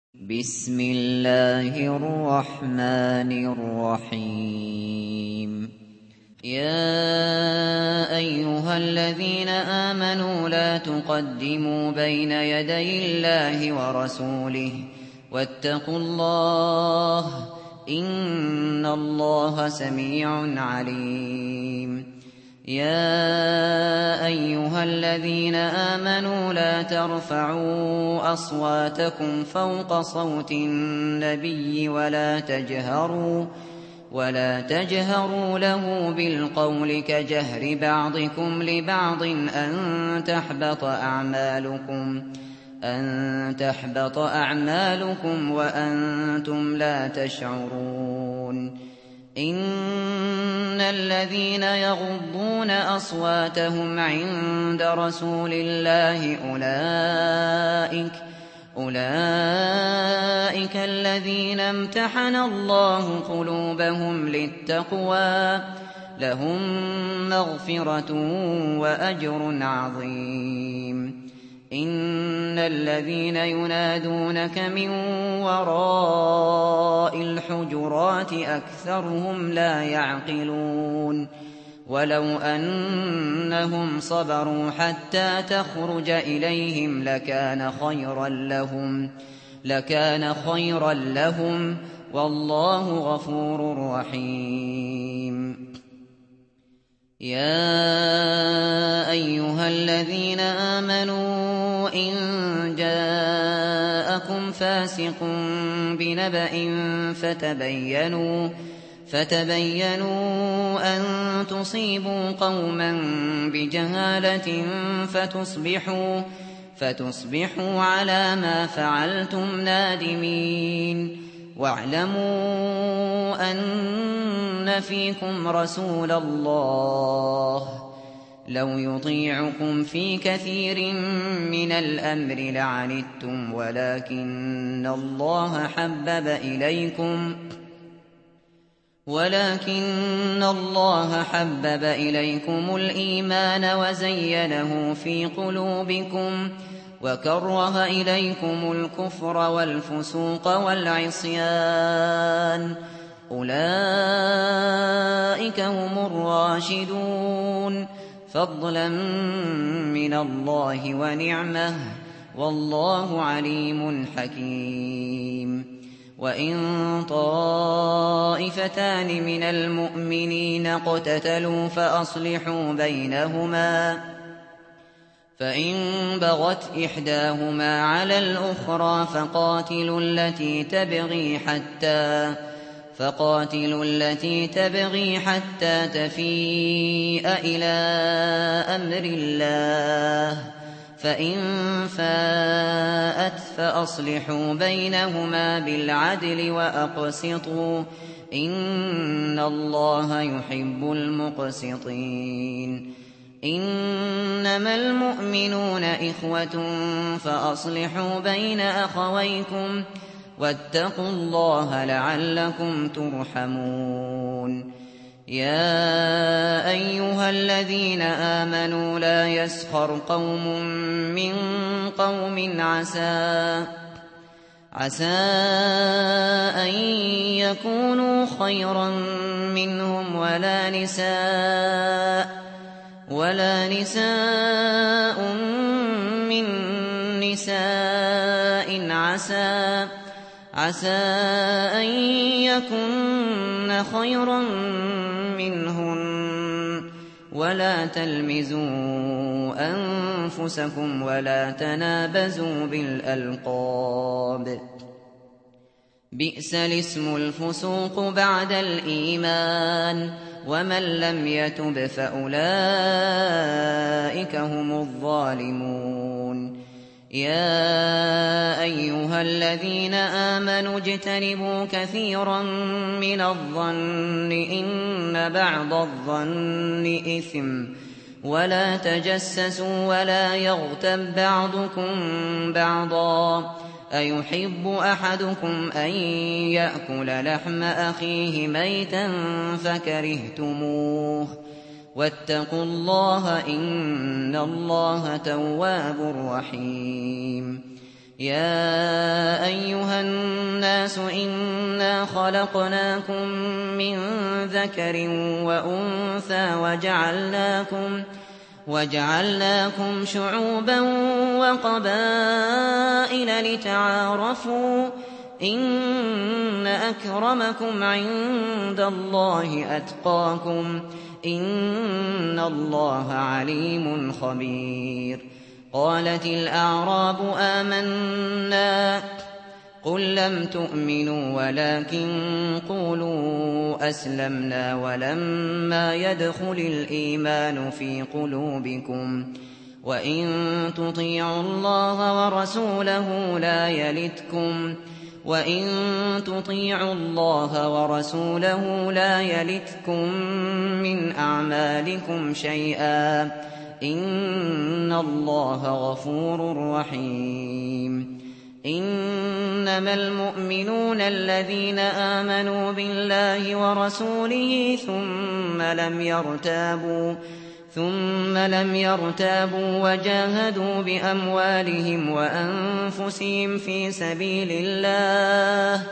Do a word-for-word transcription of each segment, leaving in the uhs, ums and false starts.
بسم الله الرحمن الرحيم يا أيها الذين آمنوا لا تقدموا بين يدي الله ورسوله واتقوا الله إن الله سميع عليم يا أيها الذين آمنوا لا ترفعوا أصواتكم فوق صوت النبي ولا تجهروا ولا تجهروا له بالقول كجهر بعضكم لبعض أن تحبط أعمالكم أن تحبط أعمالكم وأنتم لا تشعرون إن الذين يغضون أصواتهم عند رسول الله أولئك أولئك الذين امتحن الله قلوبهم للتقوى لهم مغفرة وأجر عظيم إن الذين ينادونك من وراء الحجرات أكثرهم لا يعقلون ولو أنهم صبروا حتى تخرج إليهم لكان خيرا لهم لكان خيرا لهم والله غفور رحيم يا أيها الذين آمنوا إن جاءكم فاسق بنبأ فتبينوا فتبينوا أن تصيبوا قوما بجهالة فتصبحوا فتصبحوا على ما فعلتم نادمين واعلموا أن فيكم رسول الله لو يطيعكم في كثير من الأمر لعنتم ولكن الله حبب إليكم ولكن الله حبب إليكم الإيمان وزينه في قلوبكم وكره إليكم الكفر والفسوق والعصيان أولئك هم الراشدون فضلا من الله ونعمه والله عليم حكيم وإن طائفتان من المؤمنين اقتتلوا فأصلحوا بينهما فإن بغت إحداهما على الأخرى فقاتلوا التي تبغي حتى فقاتلوا التي تبغي حتى تفيء إلى أمر الله فإن فاءت فأصلحوا بينهما بالعدل وأقسطوا إن الله يحب المقسطين إنما المؤمنون إخوة فأصلحوا بين أخويكم واتقوا الله لعلكم ترحمون يا أيها الذين آمنوا لا يسخر قوم من قوم عسى عسى أن يكونوا خيرا منهم ولا نساء ولا نساء من نساء عسى عسى أن يكن خيرا منهن ولا تلمزوا أنفسكم ولا تنابزوا بالألقاب بئس الاسم الفسوق بعد الإيمان ومن لم يتب فأولئك هم الظالمون يا أيها الذين آمنوا اجتنبوا كثيرا من الظن إن بعض الظن إثم ولا تجسسوا ولا يغتب بعضكم بعضا أيحب أحدكم أن يأكل لحم أخيه ميتا فكرهتموه واتقوا الله إن الله تواب رحيم يا أيها الناس إنا خلقناكم من ذكر وأنثى وجعلناكم وجعلناكم شعوبا وقبائل لتعارفوا إن أكرمكم عند الله أتقاكم إن الله عليم خبير. قالت الأعراب آمنا قل لم تؤمنوا ولكن قولوا أسلمنا ولما يدخل الإيمان في قلوبكم وإن تطيعوا الله ورسوله لا يلتكم وإن تطيعوا الله ورسوله لا يلتكم من أعمالكم شيئا إن الله غفور رحيم. إنما المؤمنون الذين آمنوا بالله ورسوله ثم لم يرتابوا ثم لم يرتابوا وجاهدوا بأموالهم وأنفسهم في سبيل الله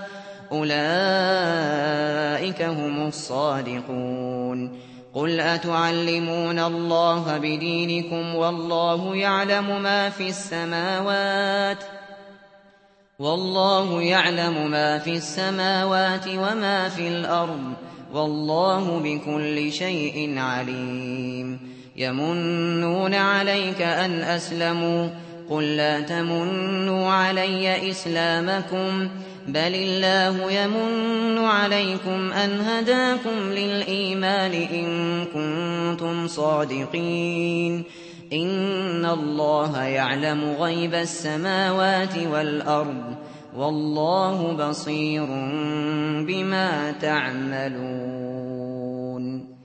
أولئك هم الصادقون. قل أتعلمون الله بدينكم والله يعلم ما في السماوات والله يعلم ما في السماوات وما في الأرض والله بكل شيء عليم. يمنون عليك أن أسلموا قل لا تمنوا علي إسلامكم بل الله يمن عليكم أن هداكم للإيمان إن كنتم صادقين. إن الله يعلم غيب السماوات والأرض والله بصير بما تعملون.